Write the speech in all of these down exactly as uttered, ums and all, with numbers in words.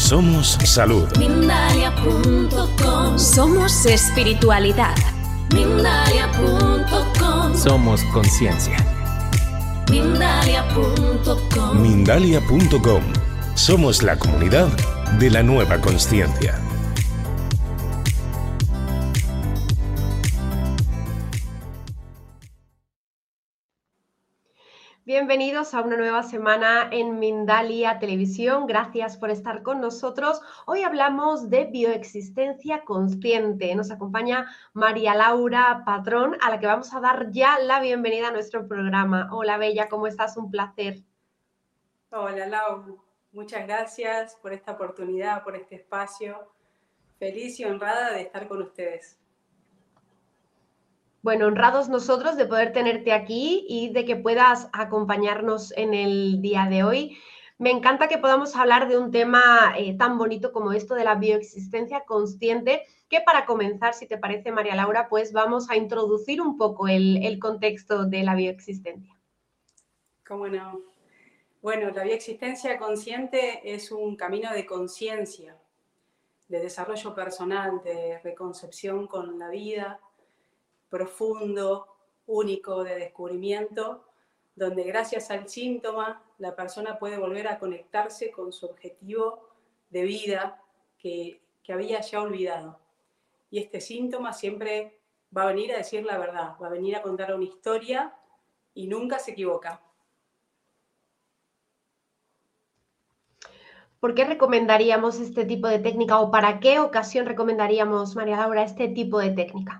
Somos salud. Mindalia punto com. Somos espiritualidad. Mindalia punto com. Somos conciencia. Mindalia punto com. Mindalia punto com. Somos la comunidad de la nueva consciencia. Bienvenidos a una nueva semana en Mindalia Televisión. Gracias por estar con nosotros. Hoy hablamos de bioexistencia consciente. Nos acompaña María Laura Patrón, a la que vamos a dar ya la bienvenida a nuestro programa. Hola, Bella, ¿cómo estás? Un placer. Hola, Lau. Muchas gracias por esta oportunidad, por este espacio. Feliz y honrada de estar con ustedes. Bueno, honrados nosotros de poder tenerte aquí y de que puedas acompañarnos en el día de hoy. Me encanta que podamos hablar de un tema eh, tan bonito como esto de la bioexistencia consciente, que para comenzar, si te parece, María Laura, pues vamos a introducir un poco el, el contexto de la bioexistencia. ¿Cómo no? Bueno, la bioexistencia consciente es un camino de conciencia, de desarrollo personal, de reconcepción con la vida, profundo, único, de descubrimiento, donde gracias al síntoma la persona puede volver a conectarse con su objetivo de vida que, que había ya olvidado. Y este síntoma siempre va a venir a decir la verdad, va a venir a contar una historia y nunca se equivoca. ¿Por qué recomendaríamos este tipo de técnica o para qué ocasión recomendaríamos, María Laura, este tipo de técnica?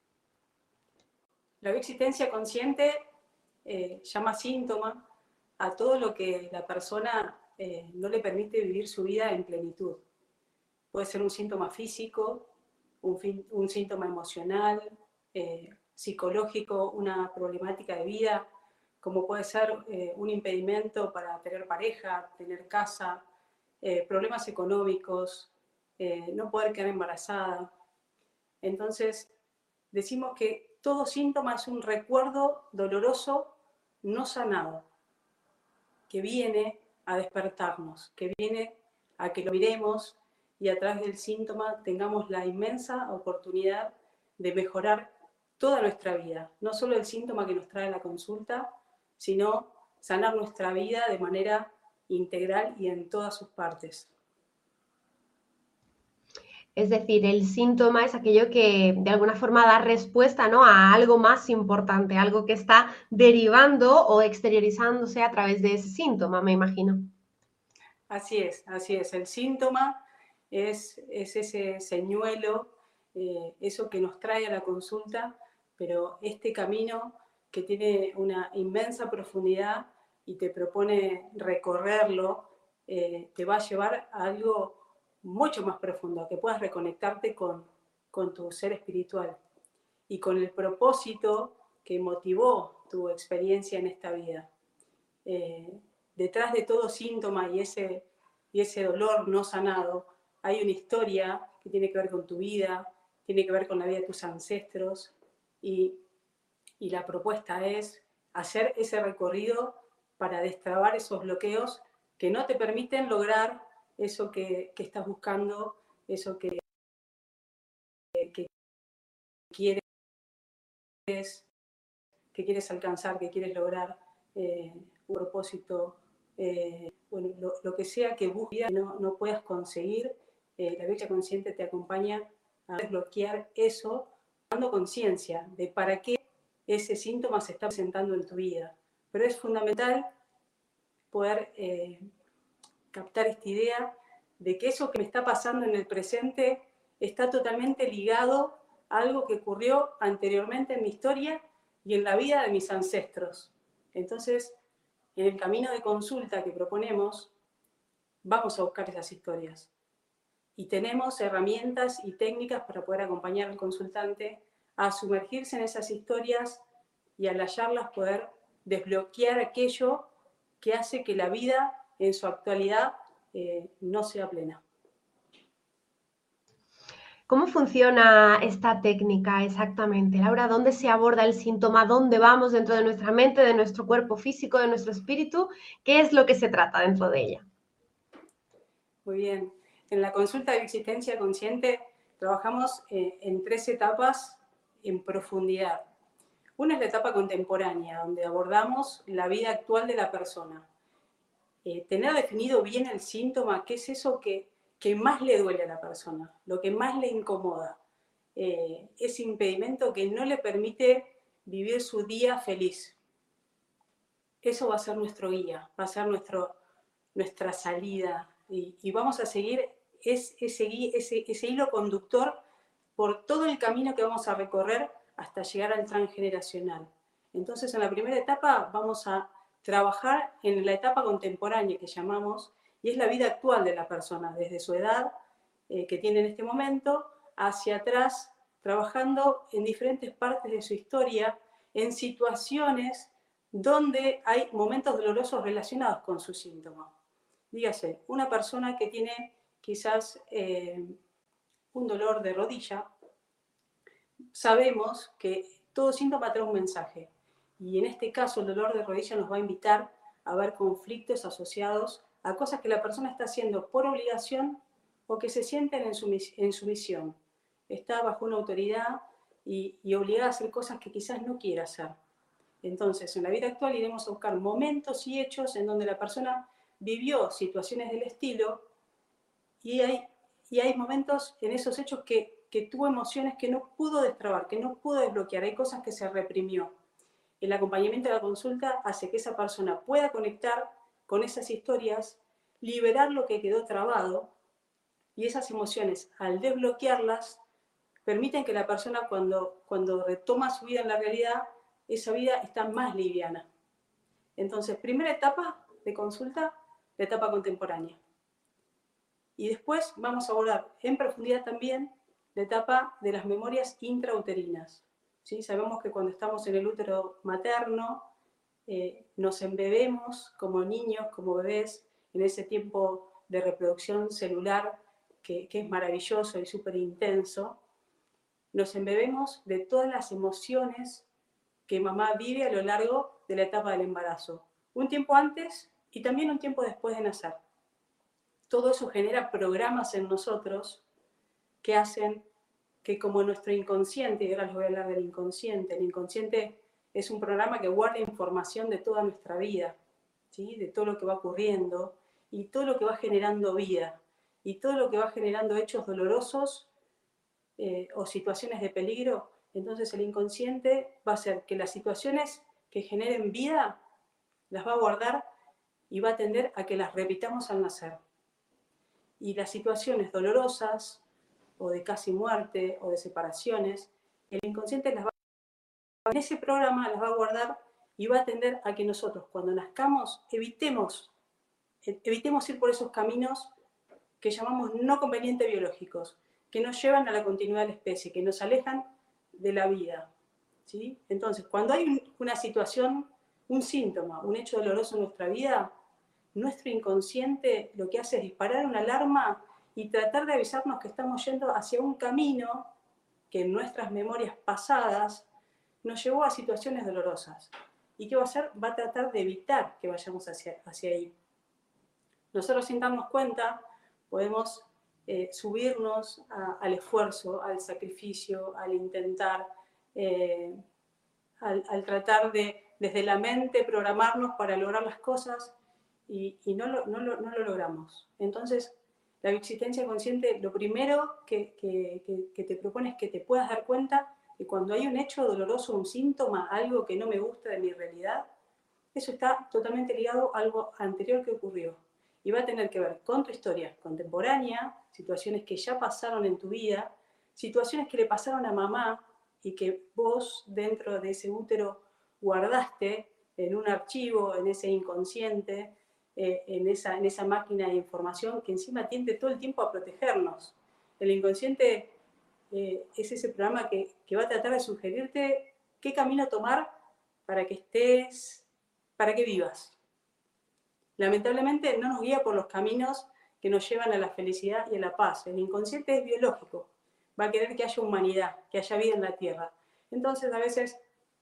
La bioexistencia consciente eh, llama síntoma a todo lo que la persona eh, no le permite vivir su vida en plenitud. Puede ser un síntoma físico, un, fin, un síntoma emocional, eh, psicológico, una problemática de vida, como puede ser eh, un impedimento para tener pareja, tener casa, eh, problemas económicos, eh, no poder quedar embarazada. Entonces, decimos que todo síntoma es un recuerdo doloroso no sanado, que viene a despertarnos, que viene a que lo miremos y a través del síntoma tengamos la inmensa oportunidad de mejorar toda nuestra vida. No solo el síntoma que nos trae la consulta, sino sanar nuestra vida de manera integral y en todas sus partes. Es decir, el síntoma es aquello que de alguna forma da respuesta, ¿no?, a algo más importante, algo que está derivando o exteriorizándose a través de ese síntoma, me imagino. Así es, así es. El síntoma es, es ese señuelo, eh, eso que nos trae a la consulta, pero este camino que tiene una inmensa profundidad y te propone recorrerlo, eh, te va a llevar a algo mucho más profundo, que puedas reconectarte con, con tu ser espiritual y con el propósito que motivó tu experiencia en esta vida. Eh, detrás de todo síntoma y ese, y ese dolor no sanado, hay una historia que tiene que ver con tu vida, tiene que ver con la vida de tus ancestros y, y la propuesta es hacer ese recorrido para destrabar esos bloqueos que no te permiten lograr eso que, que estás buscando, eso que, que quieres, que quieres alcanzar, que quieres lograr, eh, un propósito, eh, bueno, lo, lo que sea que busques y no, no puedas conseguir, eh, la bioexistencia consciente te acompaña a desbloquear eso, dando conciencia de para qué ese síntoma se está presentando en tu vida. Pero es fundamental poder eh, captar esta idea de que eso que me está pasando en el presente está totalmente ligado a algo que ocurrió anteriormente en mi historia y en la vida de mis ancestros. Entonces, en el camino de consulta que proponemos, vamos a buscar esas historias. Y tenemos herramientas y técnicas para poder acompañar al consultante a sumergirse en esas historias y al hallarlas poder desbloquear aquello que hace que la vida en su actualidad eh, no sea plena. ¿Cómo funciona esta técnica exactamente, Laura? ¿Dónde se aborda el síntoma? ¿Dónde vamos dentro de nuestra mente, de nuestro cuerpo físico, de nuestro espíritu? ¿Qué es lo que se trata dentro de ella? Muy bien. en la consulta de existencia consciente trabajamos eh, en tres etapas en profundidad. Una es la etapa contemporánea, donde abordamos la vida actual de la persona. Eh, tener definido bien el síntoma, qué es eso que, que más le duele a la persona, lo que más le incomoda, eh, ese impedimento que no le permite vivir su día feliz. Eso va a ser nuestro guía, va a ser nuestro, nuestra salida, y, y vamos a seguir es, ese, ese, ese hilo conductor por todo el camino que vamos a recorrer hasta llegar al transgeneracional. Entonces, en la primera etapa vamos a trabajar en la etapa contemporánea que llamamos, y es la vida actual de la persona, desde su edad eh, que tiene en este momento hacia atrás, trabajando en diferentes partes de su historia, en situaciones donde hay momentos dolorosos relacionados con su síntoma. Dígase, una persona que tiene quizás eh, un dolor de rodilla, sabemos que todo síntoma trae un mensaje, y en este caso el dolor de rodilla nos va a invitar a ver conflictos asociados a cosas que la persona está haciendo por obligación o que se sienten en su, en su misión. Está bajo una autoridad y, y obligada a hacer cosas que quizás no quiera hacer. Entonces, en la vida actual iremos a buscar momentos y hechos en donde la persona vivió situaciones del estilo, y hay, y hay momentos en esos hechos que, que tuvo emociones que no pudo destrabar, que no pudo desbloquear, hay cosas que se reprimió. El acompañamiento de la consulta hace que esa persona pueda conectar con esas historias, liberar lo que quedó trabado, y esas emociones, al desbloquearlas, permiten que la persona cuando, cuando retoma su vida en la realidad, esa vida está más liviana. Entonces, primera etapa de consulta, la etapa contemporánea. Y después vamos a abordar en profundidad también la etapa de las memorias intrauterinas. ¿Sí? Sabemos que cuando estamos en el útero materno, eh, nos embebemos como niños, como bebés, en ese tiempo de reproducción celular que, que es maravilloso y súper intenso. Nos embebemos de todas las emociones que mamá vive a lo largo de la etapa del embarazo, un tiempo antes y también un tiempo después de nacer. Todo eso genera programas en nosotros que hacen que, como nuestro inconsciente, y ahora les voy a hablar del inconsciente, el inconsciente es un programa que guarda información de toda nuestra vida, ¿sí? De todo lo que va ocurriendo y todo lo que va generando vida y todo lo que va generando hechos dolorosos eh, o situaciones de peligro. Entonces el inconsciente va a hacer que las situaciones que generen vida las va a guardar y va a tender a que las repitamos al nacer. Y las situaciones dolorosas o de casi muerte o de separaciones, el inconsciente las va a, en ese programa las va a guardar y va a tender a que nosotros cuando nazcamos evitemos, evitemos ir por esos caminos que llamamos no convenientes biológicos, que nos llevan a la continuidad de la especie, que nos alejan de la vida, ¿sí? Entonces, cuando hay una situación, un síntoma, un hecho doloroso en nuestra vida, nuestro inconsciente lo que hace es disparar una alarma y tratar de avisarnos que estamos yendo hacia un camino que en nuestras memorias pasadas nos llevó a situaciones dolorosas. ¿Y qué va a hacer? Va a tratar de evitar que vayamos hacia, hacia ahí. Nosotros, sin darnos cuenta, podemos eh, subirnos a, al esfuerzo, al sacrificio, al intentar, eh, al, al tratar de, desde la mente, programarnos para lograr las cosas y, y no, lo, no, lo, no lo logramos. Entonces, la existencia consciente, lo primero que, que, que, que te propone es que te puedas dar cuenta que cuando hay un hecho doloroso, un síntoma, algo que no me gusta de mi realidad, eso está totalmente ligado a algo anterior que ocurrió. Y va a tener que ver con tu historia contemporánea, situaciones que ya pasaron en tu vida, situaciones que le pasaron a mamá y que vos dentro de ese útero guardaste en un archivo, en ese inconsciente, eh, en, esa, en esa máquina de información que encima tiende todo el tiempo a protegernos. El inconsciente eh, es ese programa que, que va a tratar de sugerirte qué camino tomar para que estés, para que vivas. Lamentablemente no nos guía por los caminos que nos llevan a la felicidad y a la paz. El inconsciente es biológico, va a querer que haya humanidad, que haya vida en la tierra. Entonces a veces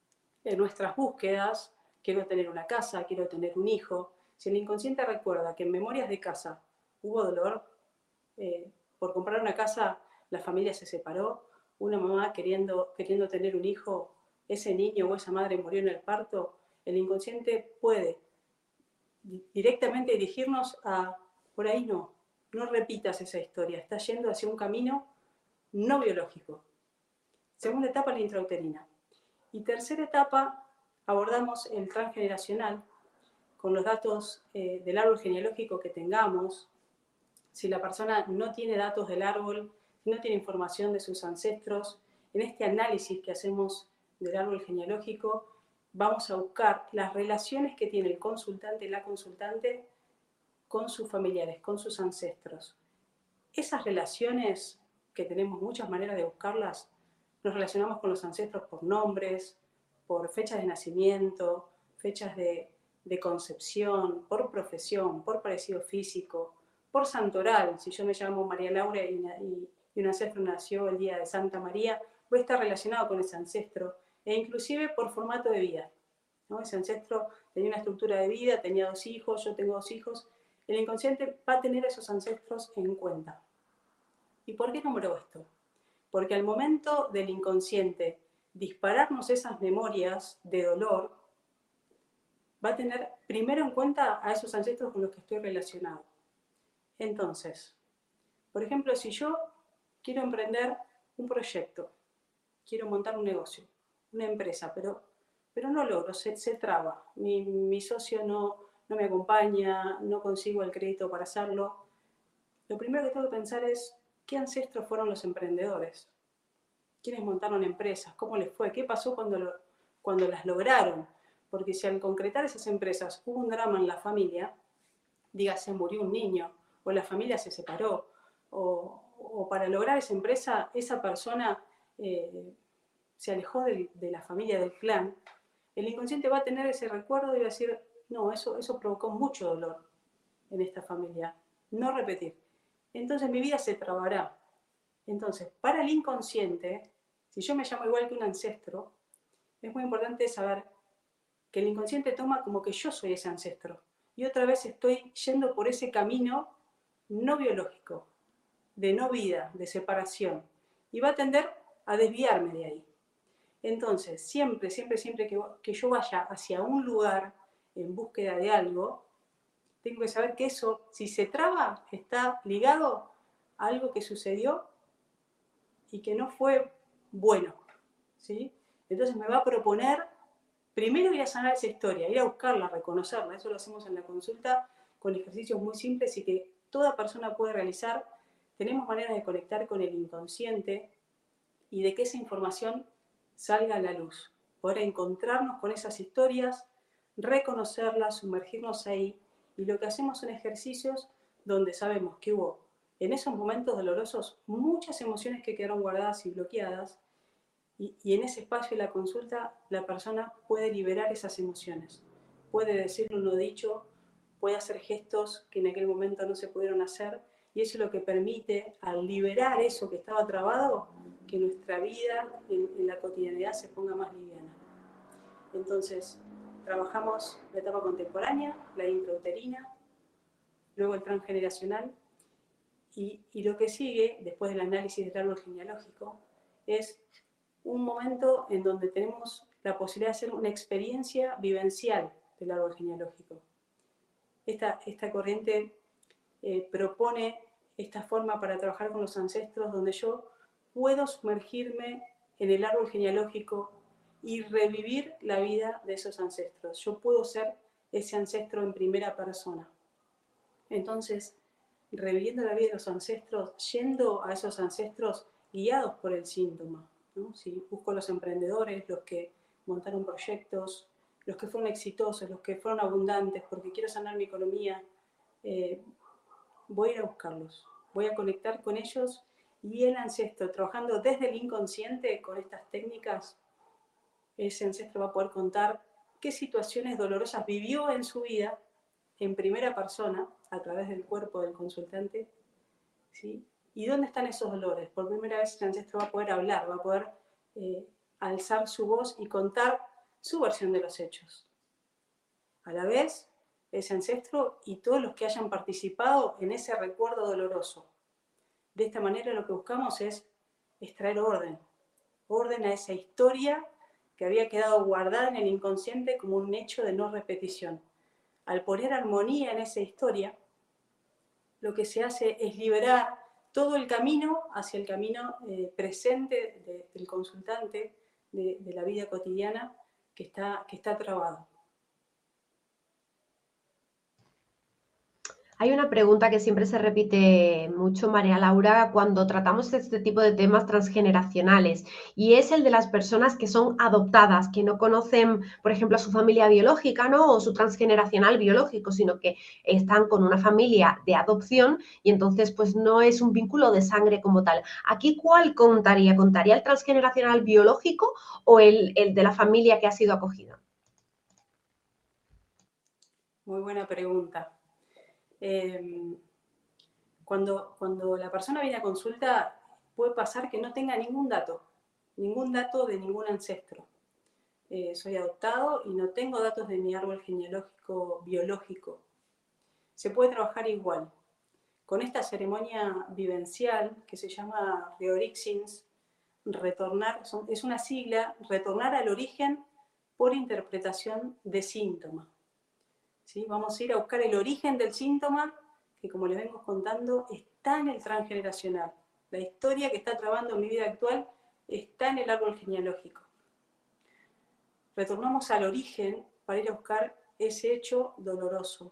en nuestras búsquedas, quiero tener una casa, quiero tener un hijo, si el inconsciente recuerda que en memorias de casa hubo dolor, eh, por comprar una casa la familia se separó, una mamá queriendo, queriendo tener un hijo, ese niño o esa madre murió en el parto, el inconsciente puede directamente dirigirnos a, por ahí no, no repitas esa historia, estás yendo hacia un camino no biológico. Segunda etapa, la intrauterina. Y tercera etapa, abordamos el transgeneracional, con los datos eh, del árbol genealógico que tengamos. Si la persona no tiene datos del árbol, no tiene información de sus ancestros, en este análisis que hacemos del árbol genealógico, vamos a buscar las relaciones que tiene el consultante y la consultante con sus familiares, con sus ancestros. Esas relaciones, que tenemos muchas maneras de buscarlas, nos relacionamos con los ancestros por nombres, por fechas de nacimiento, fechas de, de concepción, por profesión, por parecido físico, por santoral. Si yo me llamo María Laura y, y, y un ancestro nació el día de Santa María, voy a estar relacionado con ese ancestro, e inclusive por formato de vida, ¿no? Ese ancestro tenía una estructura de vida, tenía dos hijos, yo tengo dos hijos. El inconsciente va a tener a esos ancestros en cuenta. ¿Y por qué nombro esto? Porque al momento del inconsciente dispararnos esas memorias de dolor, va a tener primero en cuenta a esos ancestros con los que estoy relacionado. Entonces, por ejemplo, si yo quiero emprender un proyecto, quiero montar un negocio, una empresa, pero, pero no logro, se, se traba, mi, mi socio no, no me acompaña, no consigo el crédito para hacerlo, lo primero que tengo que pensar es, ¿qué ancestros fueron los emprendedores? ¿Quiénes montaron empresas? ¿Cómo les fue? ¿Qué pasó cuando, lo, cuando las lograron? Porque si al concretar esas empresas hubo un drama en la familia, diga, se murió un niño, o la familia se separó, o, o para lograr esa empresa, esa persona eh, se alejó de, de la familia, del clan, el inconsciente va a tener ese recuerdo y va a decir, no, eso, eso provocó mucho dolor en esta familia, no repetir. Entonces mi vida se trabará. Entonces, para el inconsciente, si yo me llamo igual que un ancestro, es muy importante saber que el inconsciente toma como que yo soy ese ancestro. Y otra vez estoy yendo por ese camino no biológico, de no vida, de separación. Y va a tender a desviarme de ahí. Entonces, siempre, siempre, siempre que, que yo vaya hacia un lugar en búsqueda de algo, tengo que saber que eso, si se traba, está ligado a algo que sucedió y que no fue bueno, ¿sí? Entonces me va a proponer, primero ir a sanar esa historia, ir a buscarla, reconocerla. Eso lo hacemos en la consulta con ejercicios muy simples y que toda persona puede realizar. Tenemos maneras de conectar con el inconsciente y de que esa información salga a la luz. Poder encontrarnos con esas historias, reconocerlas, sumergirnos ahí. Y lo que hacemos son ejercicios donde sabemos que hubo en esos momentos dolorosos muchas emociones que quedaron guardadas y bloqueadas, y, y en ese espacio de la consulta la persona puede liberar esas emociones, puede decir lo no dicho, puede hacer gestos que en aquel momento no se pudieron hacer, y eso es lo que permite, al liberar eso que estaba trabado, que nuestra vida en, en la cotidianidad se ponga más liviana. Entonces, trabajamos la etapa contemporánea, la intrauterina, luego el transgeneracional, y, y lo que sigue, después del análisis del árbol genealógico, es un momento en donde tenemos la posibilidad de hacer una experiencia vivencial del árbol genealógico. Esta, esta corriente eh, propone esta forma para trabajar con los ancestros, donde yo puedo sumergirme en el árbol genealógico y revivir la vida de esos ancestros. Yo puedo ser ese ancestro en primera persona. Entonces, reviviendo la vida de los ancestros, yendo a esos ancestros guiados por el síntoma, ¿no? Si busco los emprendedores, los que montaron proyectos, los que fueron exitosos, los que fueron abundantes, porque quiero sanar mi economía, eh, voy a ir a buscarlos, voy a conectar con ellos, y el ancestro, trabajando desde el inconsciente con estas técnicas, ese ancestro va a poder contar qué situaciones dolorosas vivió en su vida en primera persona, a través del cuerpo del consultante, ¿sí? ¿Y dónde están esos dolores? Por primera vez el ancestro va a poder hablar, va a poder eh, alzar su voz y contar su versión de los hechos. A la vez, ese ancestro y todos los que hayan participado en ese recuerdo doloroso, De esta manera lo que buscamos es extraer orden, orden a esa historia que había quedado guardada en el inconsciente como un hecho de no repetición. Al poner armonía en esa historia, lo que se hace es liberar todo el camino hacia el camino eh, presente de, del consultante, de, de la vida cotidiana que está, que está trabado. Hay una pregunta que siempre se repite mucho, María Laura, cuando tratamos este tipo de temas transgeneracionales, y es el de las personas que son adoptadas, que no conocen, por ejemplo, a su familia biológica, ¿no? O su transgeneracional biológico, sino que están con una familia de adopción y entonces pues no es un vínculo de sangre como tal. ¿Aquí cuál contaría? ¿Contaría el transgeneracional biológico o el, el de la familia que ha sido acogida? Muy buena pregunta. Eh, cuando, cuando la persona viene a consulta, puede pasar que no tenga ningún dato, ningún dato de ningún ancestro. Eh, soy adoptado y no tengo datos de mi árbol genealógico biológico. Se puede trabajar igual. Con esta ceremonia vivencial que se llama Reorixins, retornar, son, es una sigla, retornar al origen por interpretación de síntoma. ¿Sí? Vamos a ir a buscar el origen del síntoma, que como les vengo contando, está en el transgeneracional. La historia que está trabando en mi vida actual está en el árbol genealógico. Retornamos al origen para ir a buscar ese hecho doloroso.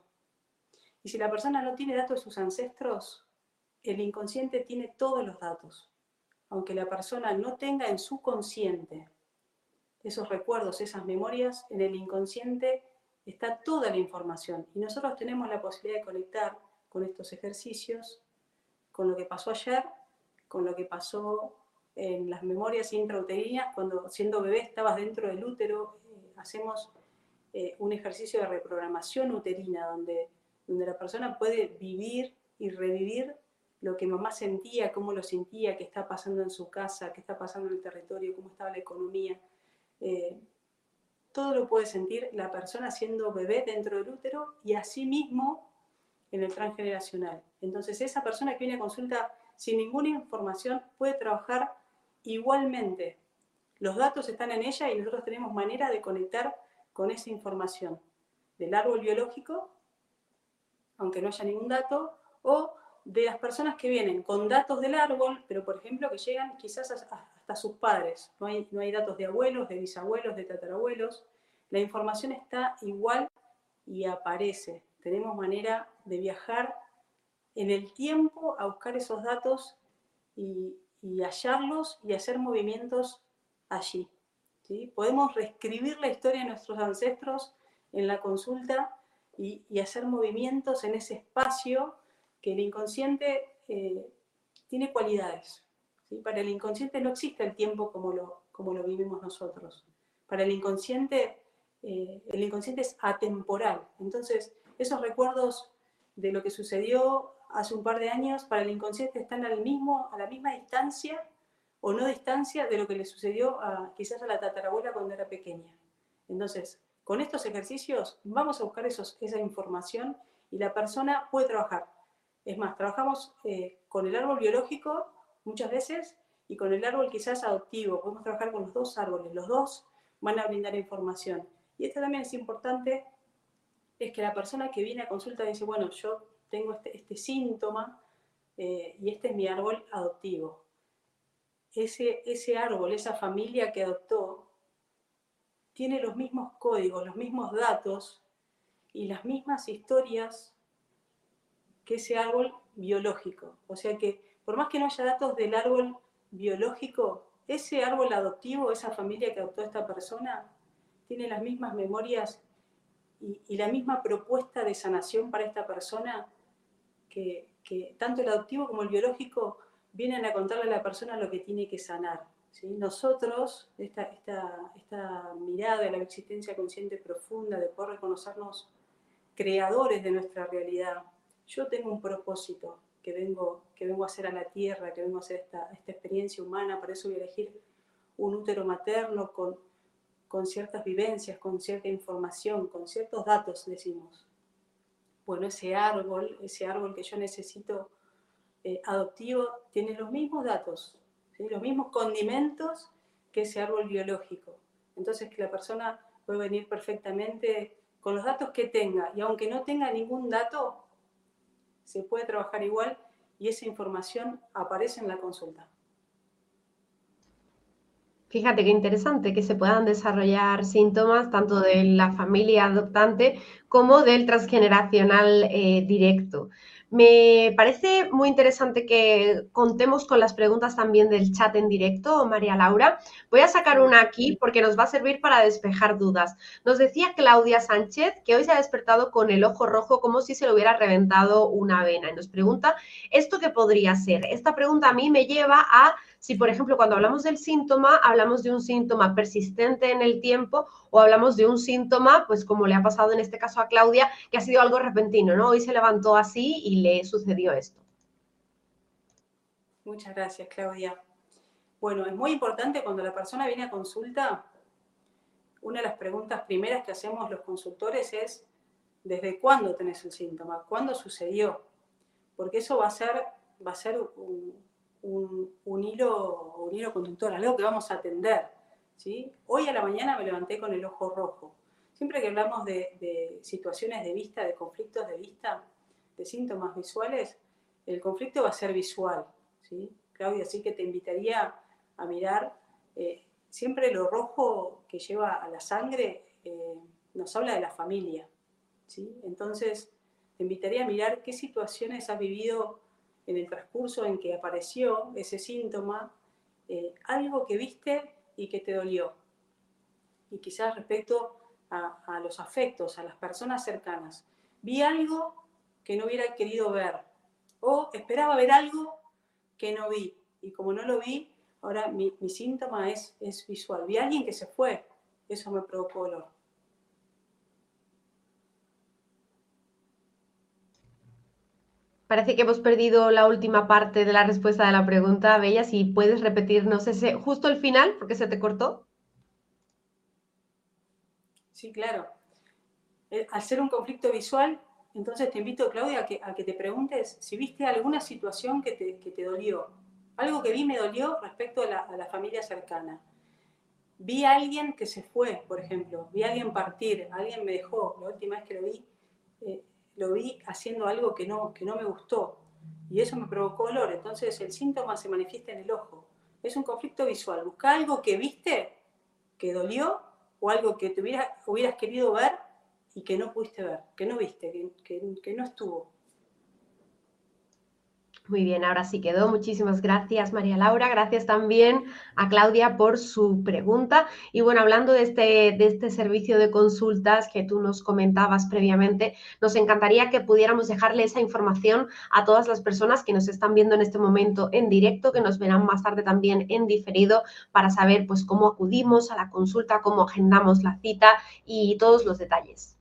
Y si la persona no tiene datos de sus ancestros, el inconsciente tiene todos los datos. Aunque la persona no tenga en su consciente esos recuerdos, esas memorias, en el inconsciente está toda la información. Y nosotros tenemos la posibilidad de conectar con estos ejercicios, con lo que pasó ayer, con lo que pasó en las memorias intrauterinas, cuando siendo bebé estabas dentro del útero. Eh, hacemos eh, un ejercicio de reprogramación uterina, donde, donde la persona puede vivir y revivir lo que mamá sentía, cómo lo sentía, qué está pasando en su casa, qué está pasando en el territorio, cómo estaba la economía. Eh, todo lo puede sentir la persona siendo bebé dentro del útero y asimismo en el transgeneracional. Entonces esa persona que viene a consulta sin ninguna información puede trabajar igualmente. Los datos están en ella y nosotros tenemos manera de conectar con esa información del árbol biológico, aunque no haya ningún dato, o de las personas que vienen con datos del árbol, pero por ejemplo que llegan quizás hasta sus padres. No hay, no hay datos de abuelos, de bisabuelos, de tatarabuelos. La información está igual y aparece. Tenemos manera de viajar en el tiempo a buscar esos datos y, y hallarlos y hacer movimientos allí. ¿Sí? Podemos reescribir la historia de nuestros ancestros en la consulta y, y hacer movimientos en ese espacio que el inconsciente eh, tiene cualidades. ¿Sí? Para el inconsciente no existe el tiempo como lo, como lo vivimos nosotros. Para el inconsciente, eh, el inconsciente es atemporal. Entonces, esos recuerdos de lo que sucedió hace un par de años, para el inconsciente están al mismo, a la misma distancia o no distancia de lo que le sucedió a, quizás a la tatarabuela cuando era pequeña. Entonces, con estos ejercicios vamos a buscar esos, esa información y la persona puede trabajar. Es más, trabajamos eh, con el árbol biológico muchas veces y con el árbol quizás adoptivo. Podemos trabajar con los dos árboles, los dos van a brindar información. Y esto también es importante, es que la persona que viene a consulta dice, bueno, yo tengo este, este síntoma eh, y este es mi árbol adoptivo. Ese, ese árbol, esa familia que adoptó, tiene los mismos códigos, los mismos datos y las mismas historias que ese árbol biológico. O sea que, por más que no haya datos del árbol biológico, ese árbol adoptivo, esa familia que adoptó a esta persona, tiene las mismas memorias y, y la misma propuesta de sanación para esta persona que, que tanto el adoptivo como el biológico vienen a contarle a la persona lo que tiene que sanar. ¿Sí? Nosotros, esta, esta, esta mirada de la existencia consciente profunda, de poder reconocernos creadores de nuestra realidad. Yo tengo un propósito que vengo, que vengo a hacer a la tierra, que vengo a hacer esta, esta experiencia humana, por eso voy a elegir un útero materno con, con ciertas vivencias, con cierta información, con ciertos datos, decimos. Bueno, ese árbol, ese árbol que yo necesito eh, adoptivo tiene los mismos datos, ¿sí? Los mismos condimentos que ese árbol biológico. Entonces que la persona puede venir perfectamente con los datos que tenga, y aunque no tenga ningún dato, se puede trabajar igual y esa información aparece en la consulta. Fíjate qué interesante que se puedan desarrollar síntomas tanto de la familia adoptante como del transgeneracional eh, directo. Me parece muy interesante que contemos con las preguntas también del chat en directo, María Laura. Voy a sacar una aquí porque nos va a servir para despejar dudas. Nos decía Claudia Sánchez que hoy se ha despertado con el ojo rojo como si se le hubiera reventado una vena y nos pregunta, ¿esto qué podría ser? Esta pregunta a mí me lleva a si, por ejemplo, cuando hablamos del síntoma, hablamos de un síntoma persistente en el tiempo o hablamos de un síntoma, pues como le ha pasado en este caso a Claudia, que ha sido algo repentino, ¿no? Hoy se levantó así y le sucedió esto. Muchas gracias, Claudia. Bueno, es muy importante cuando la persona viene a consulta, una de las preguntas primeras que hacemos los consultores es ¿desde cuándo tenés el síntoma? ¿Cuándo sucedió? Porque eso va a ser, va a ser un, un, un, hilo, un hilo conductor, algo que vamos a atender, ¿sí? Hoy a la mañana me levanté con el ojo rojo. Siempre que hablamos de, de situaciones de vista, de conflictos de vista, de síntomas visuales, el conflicto va a ser visual, ¿sí? Claudia, así que te invitaría a mirar, eh, siempre lo rojo que lleva a la sangre eh, nos habla de la familia, ¿sí? Entonces te invitaría a mirar qué situaciones has vivido en el transcurso en que apareció ese síntoma, eh, algo que viste y que te dolió. Y quizás respecto a, a los afectos, a las personas cercanas. Vi algo que no hubiera querido ver, o esperaba ver algo que no vi, y como no lo vi, ahora mi, mi síntoma es, es visual. Vi a alguien que se fue, eso me provocó dolor. Parece que hemos perdido la última parte de la respuesta de la pregunta, Bella, si puedes repetirnos ese, justo el final, porque se te cortó. Sí, claro. Al ser un conflicto visual, entonces te invito, Claudia, a que, a que te preguntes si viste alguna situación que te, que te dolió. Algo que vi me dolió respecto a la, a la familia cercana. Vi a alguien que se fue, por ejemplo. Vi a alguien partir, alguien me dejó. La última vez que lo vi, eh, lo vi haciendo algo que no, que no me gustó. Y eso me provocó dolor. Entonces el síntoma se manifiesta en el ojo. Es un conflicto visual. Busca algo que viste, que dolió, o algo que te hubieras, hubieras querido ver y que no pudiste ver, que no viste, que, que, que no estuvo. Muy bien, ahora sí quedó. Muchísimas gracias, María Laura. Gracias también a Claudia por su pregunta. Y bueno, hablando de este, de este servicio de consultas que tú nos comentabas previamente, nos encantaría que pudiéramos dejarle esa información a todas las personas que nos están viendo en este momento en directo, que nos verán más tarde también en diferido, para saber pues cómo acudimos a la consulta, cómo agendamos la cita y todos los detalles.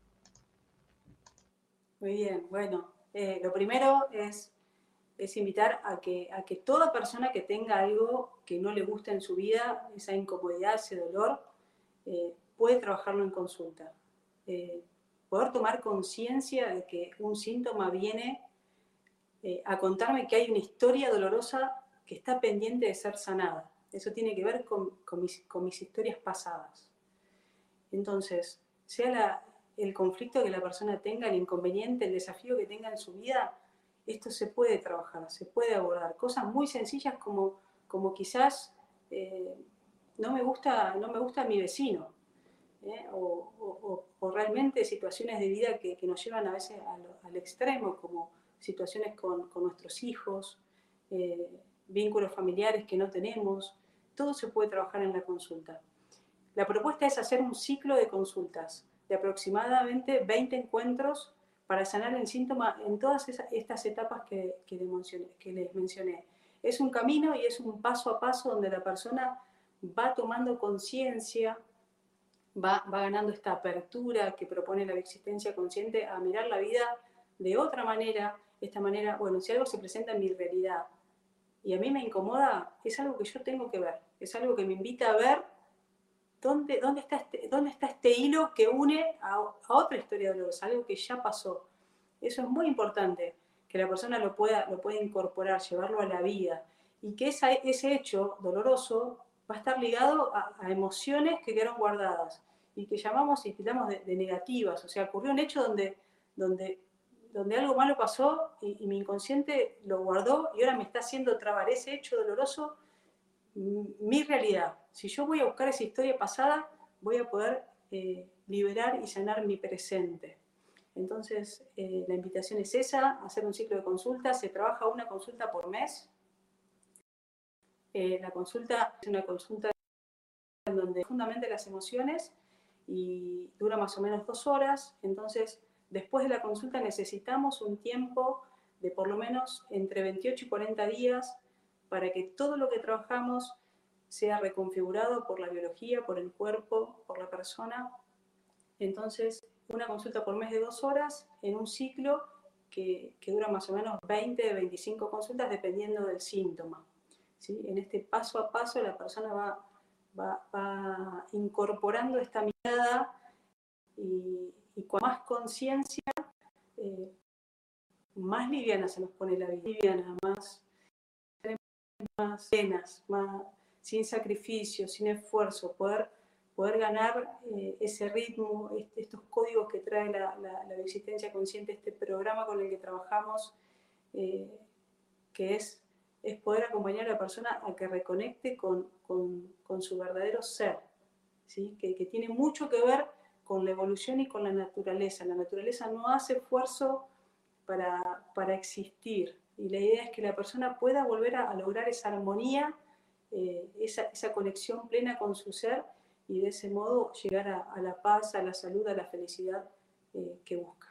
Muy bien, bueno, eh, lo primero es es invitar a que, a que toda persona que tenga algo que no le gusta en su vida, esa incomodidad, ese dolor, eh, puede trabajarlo en consulta. Eh, poder tomar conciencia de que un síntoma viene eh, a contarme que hay una historia dolorosa que está pendiente de ser sanada. Eso tiene que ver con, con, mis, con mis historias pasadas. Entonces, sea la, el conflicto que la persona tenga, el inconveniente, el desafío que tenga en su vida, esto se puede trabajar, se puede abordar. Cosas muy sencillas como, como quizás eh, no, me gusta, no me gusta mi vecino, ¿eh? o, o, o realmente situaciones de vida que, que nos llevan a veces al, al extremo, como situaciones con, con nuestros hijos, eh, vínculos familiares que no tenemos. Todo se puede trabajar en la consulta. La propuesta es hacer un ciclo de consultas de aproximadamente veinte encuentros para sanar el síntoma en todas esas, estas etapas que, que, les mencioné, que les mencioné. Es un camino y es un paso a paso donde la persona va tomando conciencia, va, va ganando esta apertura que propone la existencia consciente a mirar la vida de otra manera. Esta manera, bueno, si algo se presenta en mi realidad y a mí me incomoda, es algo que yo tengo que ver, es algo que me invita a ver ¿Dónde, dónde, está este, ¿Dónde está este hilo que une a, a otra historia dolorosa, algo que ya pasó? Eso es muy importante, que que la persona lo pueda, lo pueda incorporar, llevarlo a la vida, y que esa, ese hecho doloroso va a estar ligado a, a emociones que quedaron guardadas y que llamamos y titulamos de, de negativas. O sea, ocurrió un hecho donde, donde, donde algo malo pasó y, y mi inconsciente lo guardó y ahora me está haciendo trabar ese hecho doloroso, mi realidad. Si yo voy a buscar esa historia pasada, voy a poder eh, liberar y sanar mi presente. Entonces, eh, la invitación es esa, hacer un ciclo de consultas. Se trabaja una consulta por mes. Eh, la consulta es una consulta en donde fundamentalmente las emociones y dura más o menos dos horas. Entonces, después de la consulta necesitamos un tiempo de por lo menos entre veintiocho y cuarenta días para que todo lo que trabajamos sea reconfigurado por la biología, por el cuerpo, por la persona. Entonces, una consulta por mes de dos horas en un ciclo que, que dura más o menos veinte, veinticinco consultas dependiendo del síntoma. ¿Sí? En este paso a paso la persona va, va, va incorporando esta mirada y, y con más conciencia, eh, más liviana se nos pone la vida, liviana, más, más llenas, más, sin sacrificio, sin esfuerzo, poder, poder ganar eh, ese ritmo, este, estos códigos que trae la, la, la existencia consciente, este programa con el que trabajamos, eh, que es es poder acompañar a la persona a que reconecte con, con, con su verdadero ser, ¿sí? que, que tiene mucho que ver con la evolución y con la naturaleza. La naturaleza no hace esfuerzo para, para existir, y la idea es que la persona pueda volver a, a lograr esa armonía, eh, esa, esa conexión plena con su ser, y de ese modo llegar a, a la paz, a la salud, a la felicidad eh, que busca.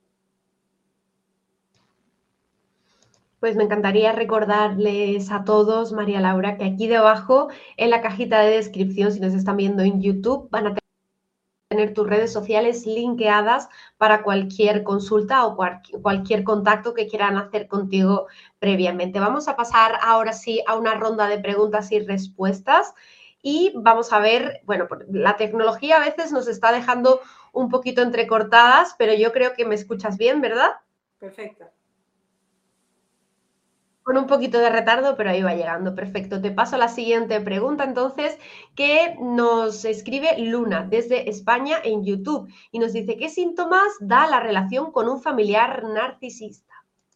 Pues me encantaría recordarles a todos, María Laura, que aquí debajo en la cajita de descripción, si nos están viendo en YouTube, van a tener tus redes sociales linkeadas para cualquier consulta o cual, cualquier contacto que quieran hacer contigo previamente. Vamos a pasar ahora sí a una ronda de preguntas y respuestas y vamos a ver, bueno, la tecnología a veces nos está dejando un poquito entrecortadas, pero yo creo que me escuchas bien, ¿verdad? Perfecto. Con un poquito de retardo, pero ahí va llegando. Perfecto. Te paso a la siguiente pregunta, entonces, que nos escribe Luna desde España en YouTube y nos dice, ¿qué síntomas da la relación con un familiar narcisista?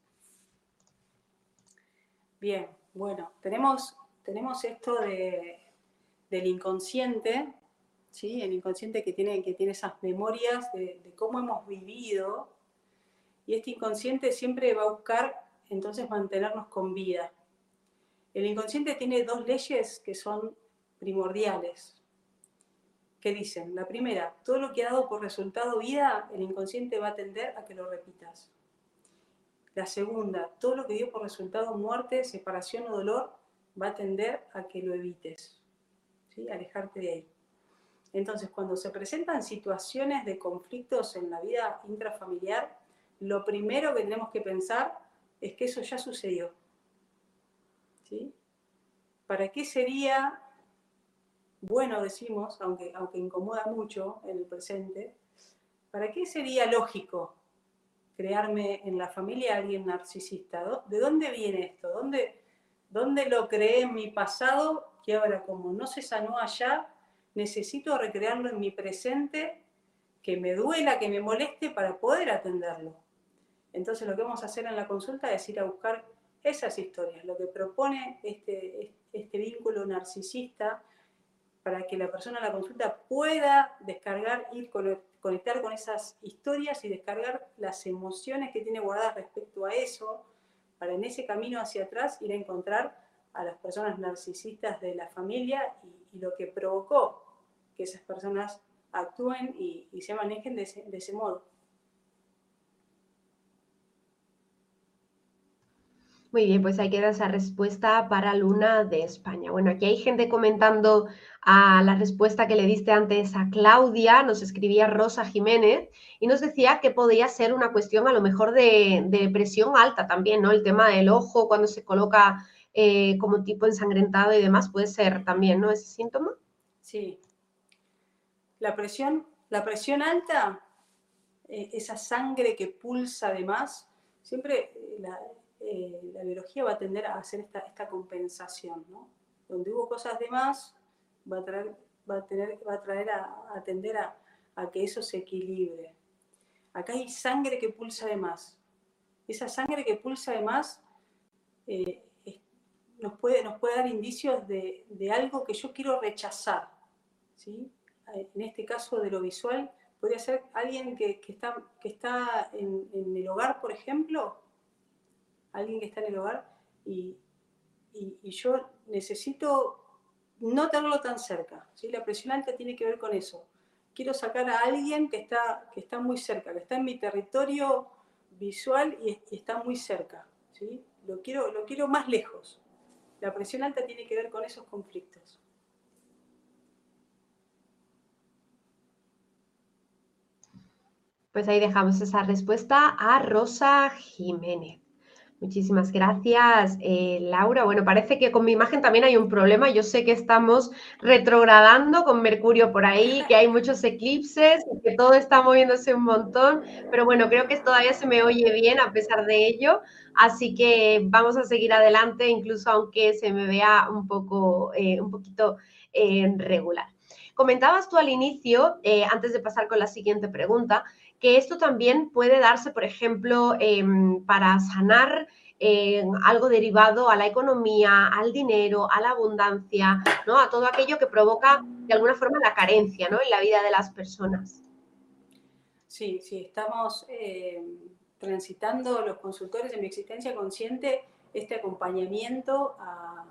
Bien, bueno, tenemos, tenemos esto de, del inconsciente, ¿sí? El inconsciente que tiene, que tiene esas memorias de, de cómo hemos vivido, y este inconsciente siempre va a buscar entonces mantenernos con vida. El inconsciente tiene dos leyes que son primordiales. ¿Qué dicen? La primera, todo lo que ha dado por resultado vida, el inconsciente va a tender a que lo repitas. La segunda, todo lo que dio por resultado muerte, separación o dolor, va a tender a que lo evites, ¿sí? Alejarte de ahí. Entonces, cuando se presentan situaciones de conflictos en la vida intrafamiliar, lo primero que tenemos que pensar es que eso ya sucedió, ¿sí? ¿Para qué sería bueno, decimos, aunque, aunque incomoda mucho en el presente, ¿para qué sería lógico crearme en la familia a alguien narcisista? ¿De dónde viene esto? ¿Dónde, dónde lo creé en mi pasado que ahora, como no se sanó allá, necesito recrearlo en mi presente, que me duela, que me moleste para poder atenderlo? Entonces lo que vamos a hacer en la consulta es ir a buscar esas historias, lo que propone este, este vínculo narcisista, para que la persona en la consulta pueda descargar, ir conectar con esas historias y descargar las emociones que tiene guardadas respecto a eso, para en ese camino hacia atrás ir a encontrar a las personas narcisistas de la familia y, y lo que provocó que esas personas actúen y, y se manejen de ese, de ese modo. Muy bien, pues ahí queda esa respuesta para Luna de España. Bueno, aquí hay gente comentando a la respuesta que le diste antes a Claudia, nos escribía Rosa Jiménez y nos decía que podía ser una cuestión a lo mejor de, de presión alta también, ¿no? El tema del ojo cuando se coloca eh, como tipo ensangrentado y demás puede ser también, ¿no? Ese síntoma. Sí. La presión, la presión alta, eh, esa sangre que pulsa además, siempre la, eh, la biología va a tender a hacer esta, esta compensación, ¿no? Donde hubo cosas de más, va a traer, va a tener, va a, traer a, a tender a, a que eso se equilibre. Acá hay sangre que pulsa de más. Esa sangre que pulsa de más eh, es, nos, puede, nos puede dar indicios de, de algo que yo quiero rechazar, ¿sí? En este caso de lo visual, podría ser alguien que, que está, que está en, en el hogar, por ejemplo, alguien que está en el hogar y, y, y yo necesito no tenerlo tan cerca, ¿sí? La presión alta tiene que ver con eso. Quiero sacar a alguien que está, que está muy cerca, que está en mi territorio visual y, y está muy cerca, ¿sí? Lo quiero, lo quiero más lejos. La presión alta tiene que ver con esos conflictos. Pues ahí dejamos esa respuesta a Rosa Jiménez. Muchísimas gracias, eh, Laura. Bueno, parece que con mi imagen también hay un problema. Yo sé que estamos retrogradando con Mercurio por ahí, que hay muchos eclipses, que todo está moviéndose un montón, pero bueno, creo que todavía se me oye bien a pesar de ello, así que vamos a seguir adelante, incluso aunque se me vea un poco, eh, un poquito eh, regular. Comentabas tú al inicio, eh, antes de pasar con la siguiente pregunta, que esto también puede darse, por ejemplo, eh, para sanar eh, algo derivado a la economía, al dinero, a la abundancia, ¿no? A todo aquello que provoca de alguna forma la carencia, ¿no? En la vida de las personas. Sí, sí, estamos eh, transitando los consultores en mi existencia consciente este acompañamiento a,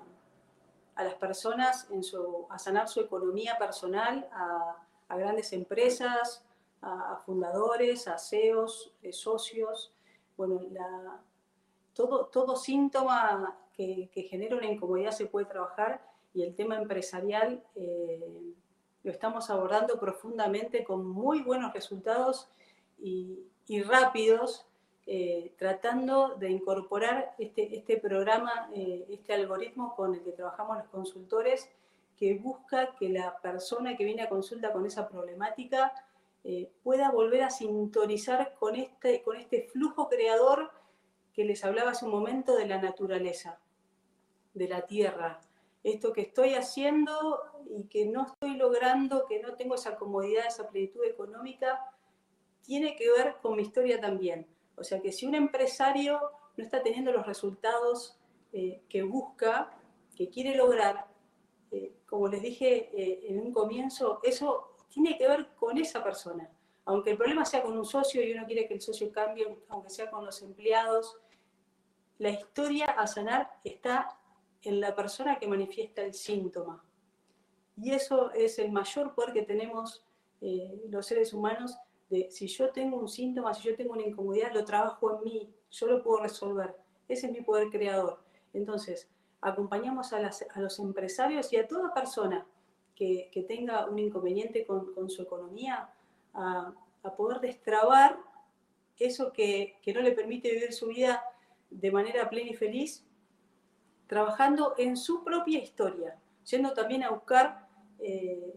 a las personas en su, a sanar su economía personal, a, a grandes empresas, a, a fundadores, a C E Os, eh, socios. Bueno, la, todo, todo síntoma que, que genera una incomodidad se puede trabajar y el tema empresarial eh, lo estamos abordando profundamente con muy buenos resultados y, y rápidos, eh, tratando de incorporar este, este programa, eh, este algoritmo con el que trabajamos los consultores, que busca que la persona que viene a consulta con esa problemática eh, pueda volver a sintonizar con este, con este flujo creador que les hablaba hace un momento de la naturaleza, de la tierra. Esto que estoy haciendo y que no estoy logrando, que no tengo esa comodidad, esa plenitud económica, tiene que ver con mi historia también. O sea que si un empresario no está teniendo los resultados eh, que busca, que quiere lograr, eh, como les dije eh, en un comienzo, eso tiene que ver con esa persona. Aunque el problema sea con un socio y uno quiere que el socio cambie, aunque sea con los empleados, la historia a sanar está en la persona que manifiesta el síntoma. Y eso es el mayor poder que tenemos eh, los seres humanos, de si yo tengo un síntoma, si yo tengo una incomodidad, lo trabajo en mí, yo lo puedo resolver. Ese es mi poder creador. Entonces, acompañamos a, las, a los empresarios y a toda persona que, que tenga un inconveniente con, con su economía a, a poder destrabar eso que, que no le permite vivir su vida de manera plena y feliz, trabajando en su propia historia, yendo también a buscar eh,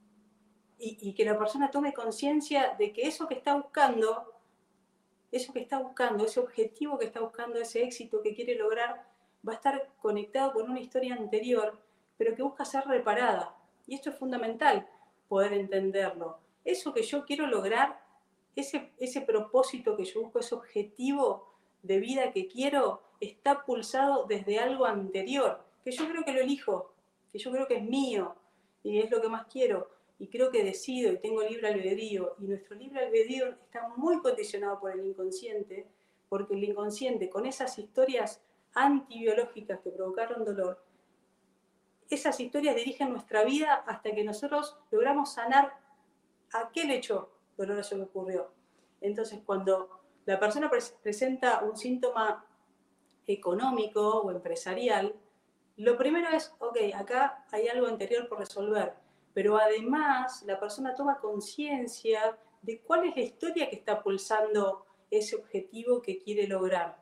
y, y que la persona tome conciencia de que eso que está buscando, eso que está buscando, ese objetivo que está buscando, ese éxito que quiere lograr, va a estar conectado con una historia anterior, pero que busca ser reparada. Y esto es fundamental, poder entenderlo. Eso que yo quiero lograr, ese, ese propósito que yo busco, ese objetivo de vida que quiero, está pulsado desde algo anterior, que yo creo que lo elijo, que yo creo que es mío y es lo que más quiero y creo que decido y tengo libre albedrío, y nuestro libre albedrío está muy condicionado por el inconsciente, porque el inconsciente, con esas historias antibiológicas que provocaron dolor, esas historias dirigen nuestra vida hasta que nosotros logramos sanar aquel hecho doloroso que ocurrió. Entonces, cuando la persona presenta un síntoma económico o empresarial, lo primero es, ok, acá hay algo anterior por resolver, pero además la persona toma conciencia de cuál es la historia que está pulsando ese objetivo que quiere lograr.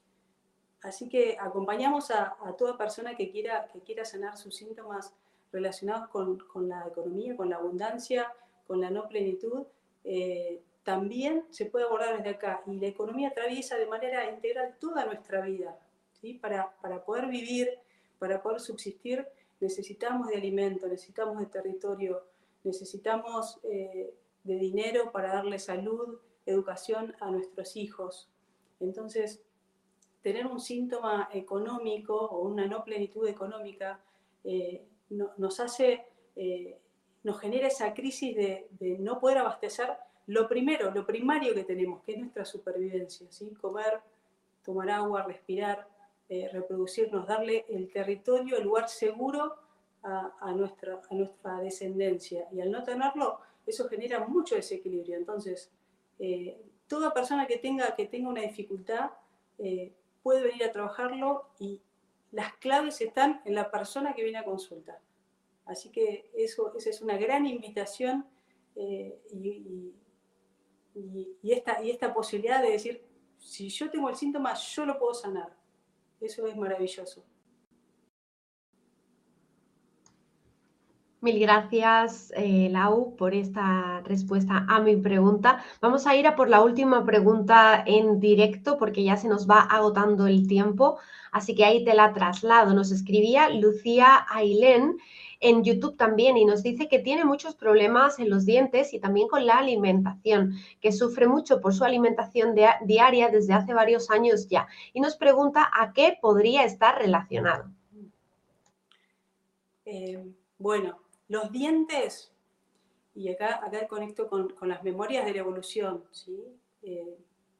Así que acompañamos a, a toda persona que quiera, que quiera sanar sus síntomas relacionados con, con la economía, con la abundancia, con la no plenitud, eh, también se puede abordar desde acá. Y la economía atraviesa de manera integral toda nuestra vida, ¿sí? Para, para poder vivir, para poder subsistir, necesitamos de alimento, necesitamos de territorio, necesitamos eh, de dinero para darle salud, educación a nuestros hijos. Entonces, tener un síntoma económico o una no plenitud económica eh, no, nos hace, eh, nos genera esa crisis de, de no poder abastecer lo primero, lo primario que tenemos, que es nuestra supervivencia, ¿sí? Comer, tomar agua, respirar, eh, reproducirnos, darle el territorio, el lugar seguro a, a, nuestra, a nuestra descendencia. Y al no tenerlo, eso genera mucho desequilibrio. Entonces, eh, toda persona que tenga, que tenga una dificultad eh, puede venir a trabajarlo, y las claves están en la persona que viene a consulta. Así que eso, esa es una gran invitación eh, y, y, y, y, esta, y esta posibilidad de decir, si yo tengo el síntoma, yo lo puedo sanar. Eso es maravilloso. Mil gracias, eh, Lau, por esta respuesta a mi pregunta. Vamos a ir a por la última pregunta en directo porque ya se nos va agotando el tiempo, así que ahí te la traslado. Nos escribía Lucía Ailén en YouTube también y nos dice que tiene muchos problemas en los dientes y también con la alimentación, que sufre mucho por su alimentación de, diaria desde hace varios años ya, y nos pregunta a qué podría estar relacionado. Eh, bueno, los dientes, y acá, acá conecto con, con las memorias de la evolución, ¿sí? Eh,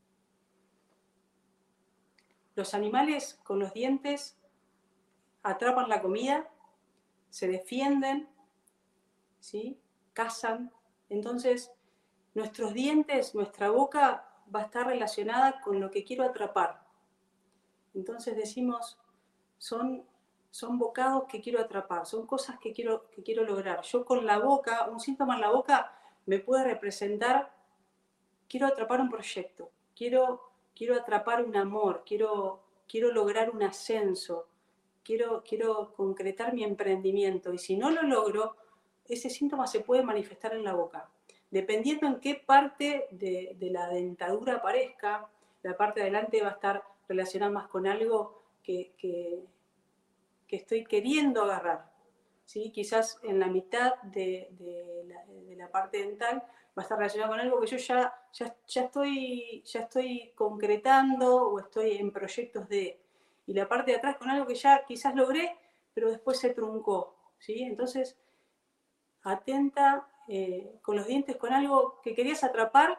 los animales con los dientes atrapan la comida, se defienden, ¿sí? Cazan. Entonces, nuestros dientes, nuestra boca va a estar relacionada con lo que quiero atrapar. Entonces decimos, son... son bocados que quiero atrapar, son cosas que quiero, que quiero lograr. Yo con la boca, un síntoma en la boca me puede representar, quiero atrapar un proyecto, quiero, quiero atrapar un amor, quiero, quiero lograr un ascenso, quiero, quiero concretar mi emprendimiento. Y si no lo logro, ese síntoma se puede manifestar en la boca. Dependiendo en qué parte de, de la dentadura aparezca, la parte de adelante va a estar relacionada más con algo que... que que estoy queriendo agarrar, ¿sí? Quizás en la mitad de, de, la, de la parte dental va a estar relacionado con algo que yo ya, ya, ya, estoy, ya estoy concretando o estoy en proyectos de, y la parte de atrás con algo que ya quizás logré, pero después se truncó, ¿sí? Entonces, atenta eh, con los dientes con algo que querías atrapar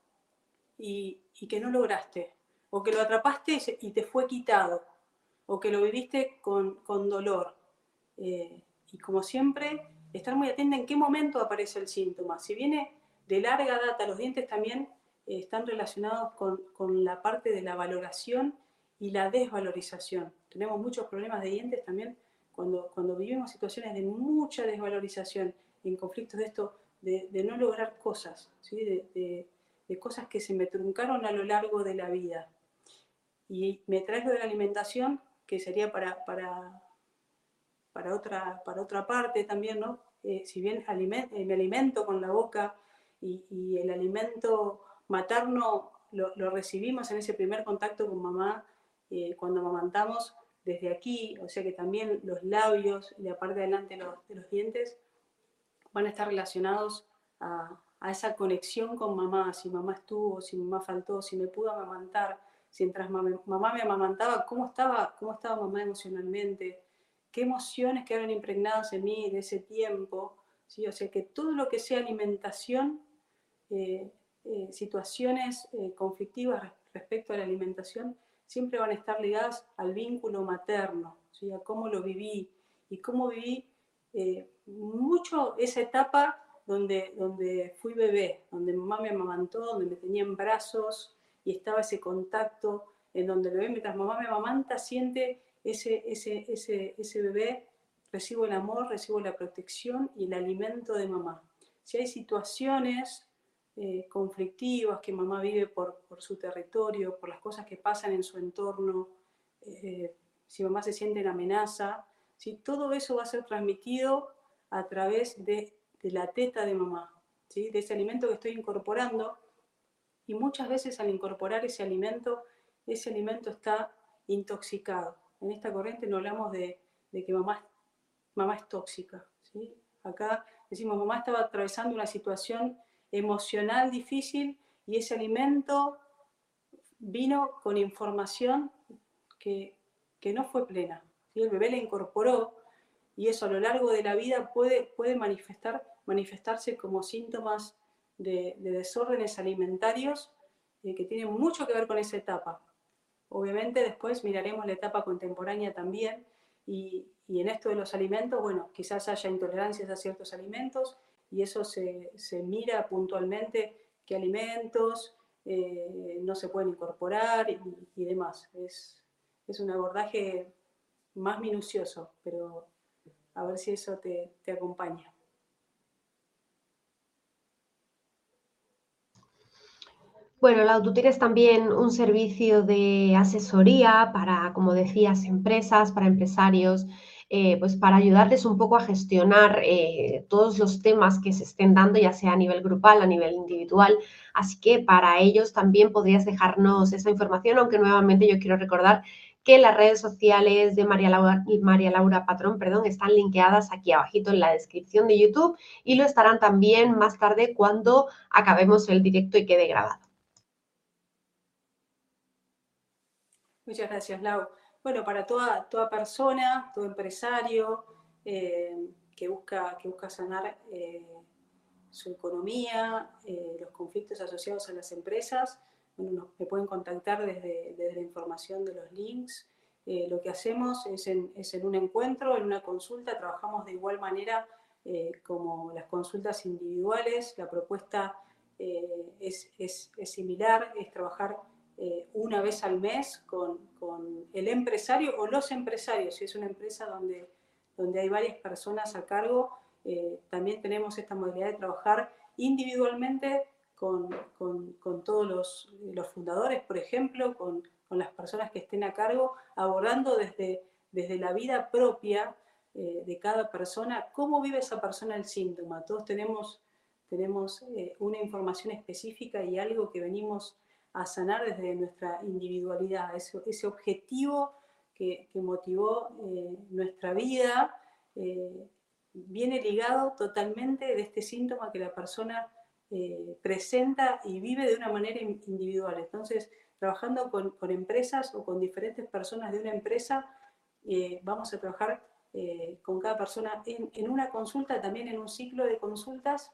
y, y que no lograste, o que lo atrapaste y te fue quitado, o que lo viviste con, con dolor. Eh, y como siempre, estar muy atenta en qué momento aparece el síntoma. Si viene de larga data, los dientes también eh, están relacionados con, con la parte de la valoración y la desvalorización. Tenemos muchos problemas de dientes también cuando, cuando vivimos situaciones de mucha desvalorización, en conflictos de esto, de, de no lograr cosas, ¿sí? de, de, de cosas que se me truncaron a lo largo de la vida. Y me traes lo de la alimentación, que sería para, para, para, otra, para otra parte también, ¿no? Eh, si bien aliment, eh, me alimento con la boca y, y el alimento materno lo, lo recibimos en ese primer contacto con mamá, eh, cuando amamantamos desde aquí, o sea que también los labios y la parte de adelante de los, de los dientes van a estar relacionados a, a esa conexión con mamá, si mamá estuvo, si mamá faltó, si me pudo amamantar. Mientras mamá me amamantaba, ¿cómo estaba, cómo estaba mamá emocionalmente? ¿Qué emociones quedaron impregnadas en mí de ese tiempo? ¿Sí? O sea, que todo lo que sea alimentación, eh, eh, situaciones eh, conflictivas respecto a la alimentación, siempre van a estar ligadas al vínculo materno, ¿sí? A cómo lo viví y cómo viví eh, mucho esa etapa donde, donde fui bebé, donde mamá me amamantó, donde me tenía en brazos, y estaba ese contacto en donde el bebé, mientras mamá me amamanta, siente ese, ese, ese, ese bebé, recibo el amor, recibo la protección y el alimento de mamá. Si hay situaciones eh, conflictivas que mamá vive por, por su territorio, por las cosas que pasan en su entorno, eh, si mamá se siente en amenaza, ¿sí? Todo eso va a ser transmitido a través de, de la teta de mamá, ¿sí? De ese alimento que estoy incorporando, y muchas veces al incorporar ese alimento, ese alimento está intoxicado. En esta corriente no hablamos de, de que mamá, mamá es tóxica, ¿sí? Acá decimos, mamá estaba atravesando una situación emocional difícil y ese alimento vino con información que, que no fue plena, ¿sí? El bebé la incorporó y eso a lo largo de la vida puede, puede manifestar, manifestarse como síntomas de, de desórdenes alimentarios eh, que tienen mucho que ver con esa etapa. Obviamente después miraremos la etapa contemporánea también y, y en esto de los alimentos, bueno, quizás haya intolerancias a ciertos alimentos y eso se, se mira puntualmente qué alimentos eh, no se pueden incorporar y, y demás. Es, es un abordaje más minucioso, pero a ver si eso te, te acompaña. Bueno, Lau, tú tienes también un servicio de asesoría para, como decías, empresas, para empresarios, eh, pues para ayudarles un poco a gestionar eh, todos los temas que se estén dando, ya sea a nivel grupal, a nivel individual. Así que para ellos también podrías dejarnos esa información, aunque nuevamente yo quiero recordar que las redes sociales de María Laura, María Laura Patrón, perdón, están linkeadas aquí abajito en la descripción de YouTube y lo estarán también más tarde cuando acabemos el directo y quede grabado. Muchas gracias, Lau. Bueno, para toda, toda persona, todo empresario eh, que, busca, que busca sanar eh, su economía, eh, los conflictos asociados a las empresas, bueno, nos, me pueden contactar desde, desde la información de los links. Eh, lo que hacemos es en, es en un encuentro, en una consulta, trabajamos de igual manera eh, como las consultas individuales. La propuesta eh, es, es, es similar, es trabajar Eh, una vez al mes con, con el empresario o los empresarios. Si es una empresa donde, donde hay varias personas a cargo, eh, también tenemos esta modalidad de trabajar individualmente con, con, con todos los, los fundadores, por ejemplo, con, con las personas que estén a cargo, abordando desde, desde la vida propia eh, de cada persona, cómo vive esa persona el síntoma. Todos tenemos, tenemos eh, una información específica y algo que venimos a sanar desde nuestra individualidad, ese, ese objetivo que, que motivó eh, nuestra vida, eh, viene ligado totalmente de este síntoma que la persona eh, presenta y vive de una manera individual. Entonces, trabajando con, con empresas o con diferentes personas de una empresa, eh, vamos a trabajar eh, con cada persona en, en una consulta, también en un ciclo de consultas.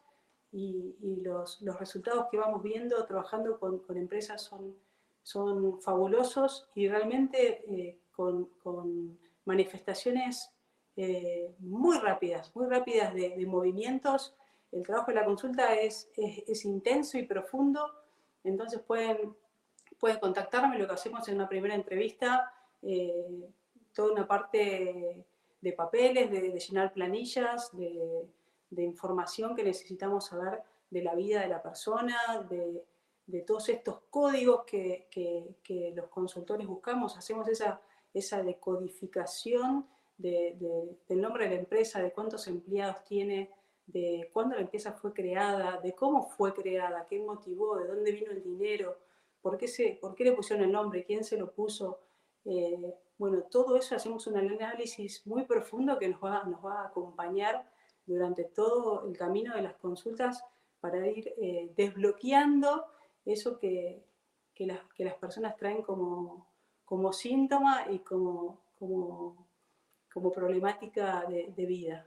Y, y los, los resultados que vamos viendo trabajando con, con empresas son, son fabulosos y realmente eh, con, con manifestaciones eh, muy rápidas, muy rápidas de, de movimientos. El trabajo de la consulta es, es, es intenso y profundo, entonces pueden, pueden contactarme. Lo que hacemos en una primera entrevista, eh, toda una parte de papeles, de, de llenar planillas, de de información que necesitamos saber de la vida de la persona, de, de todos estos códigos que, que, que los consultores buscamos. Hacemos esa, esa decodificación de, de, del nombre de la empresa, de cuántos empleados tiene, de cuándo la empresa fue creada, de cómo fue creada, qué motivó, de dónde vino el dinero, por qué, se, por qué le pusieron el nombre, quién se lo puso. Eh, bueno, todo eso hacemos un análisis muy profundo que nos va, nos va a acompañar durante todo el camino de las consultas para ir eh, desbloqueando eso que, que, las, que las personas traen como, como síntoma y como, como, como problemática de, de vida.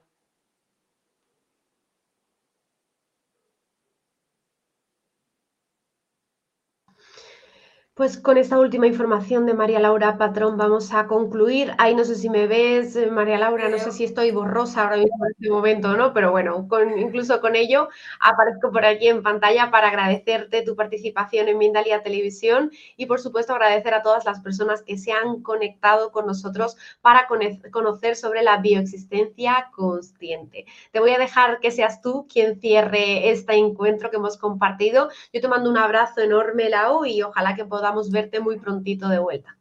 Pues con esta última información de María Laura Patrón vamos a concluir. Ahí no sé si me ves, María Laura, no sé si estoy borrosa ahora mismo en este momento, ¿no? Pero bueno, con, incluso con ello aparezco por aquí en pantalla para agradecerte tu participación en Mindalia Televisión y por supuesto agradecer a todas las personas que se han conectado con nosotros para conocer sobre la bioexistencia consciente. Te voy a dejar que seas tú quien cierre este encuentro que hemos compartido. Yo te mando un abrazo enorme, Lau, y ojalá que podamos Podamos verte muy prontito de vuelta.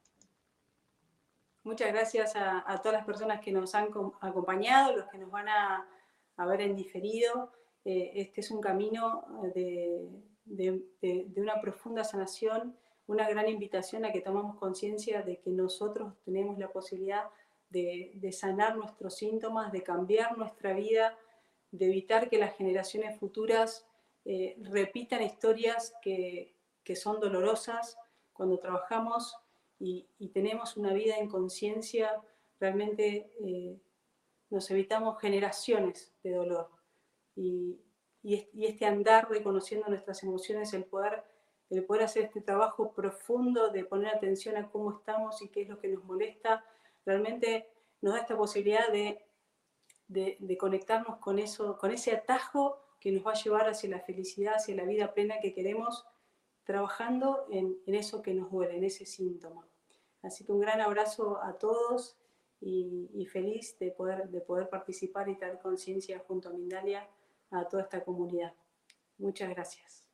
Muchas gracias a, a todas las personas que nos han acompañado, los que nos van a, a ver en diferido. Eh, este es un camino de, de, de, de una profunda sanación, una gran invitación a que tomamos conciencia de que nosotros tenemos la posibilidad de, de sanar nuestros síntomas, de cambiar nuestra vida, de evitar que las generaciones futuras eh, repitan historias que, que son dolorosas. Cuando trabajamos y, y tenemos una vida en conciencia, realmente eh, nos evitamos generaciones de dolor. Y, y este andar reconociendo nuestras emociones, el poder, el poder hacer este trabajo profundo de poner atención a cómo estamos y qué es lo que nos molesta, realmente nos da esta posibilidad de, de, de conectarnos con, eso, con ese atajo que nos va a llevar hacia la felicidad, hacia la vida plena que queremos, trabajando en, en eso que nos duele, en ese síntoma. Así que un gran abrazo a todos y, y feliz de poder, de poder participar y traer conciencia junto a Mindalia a toda esta comunidad. Muchas gracias.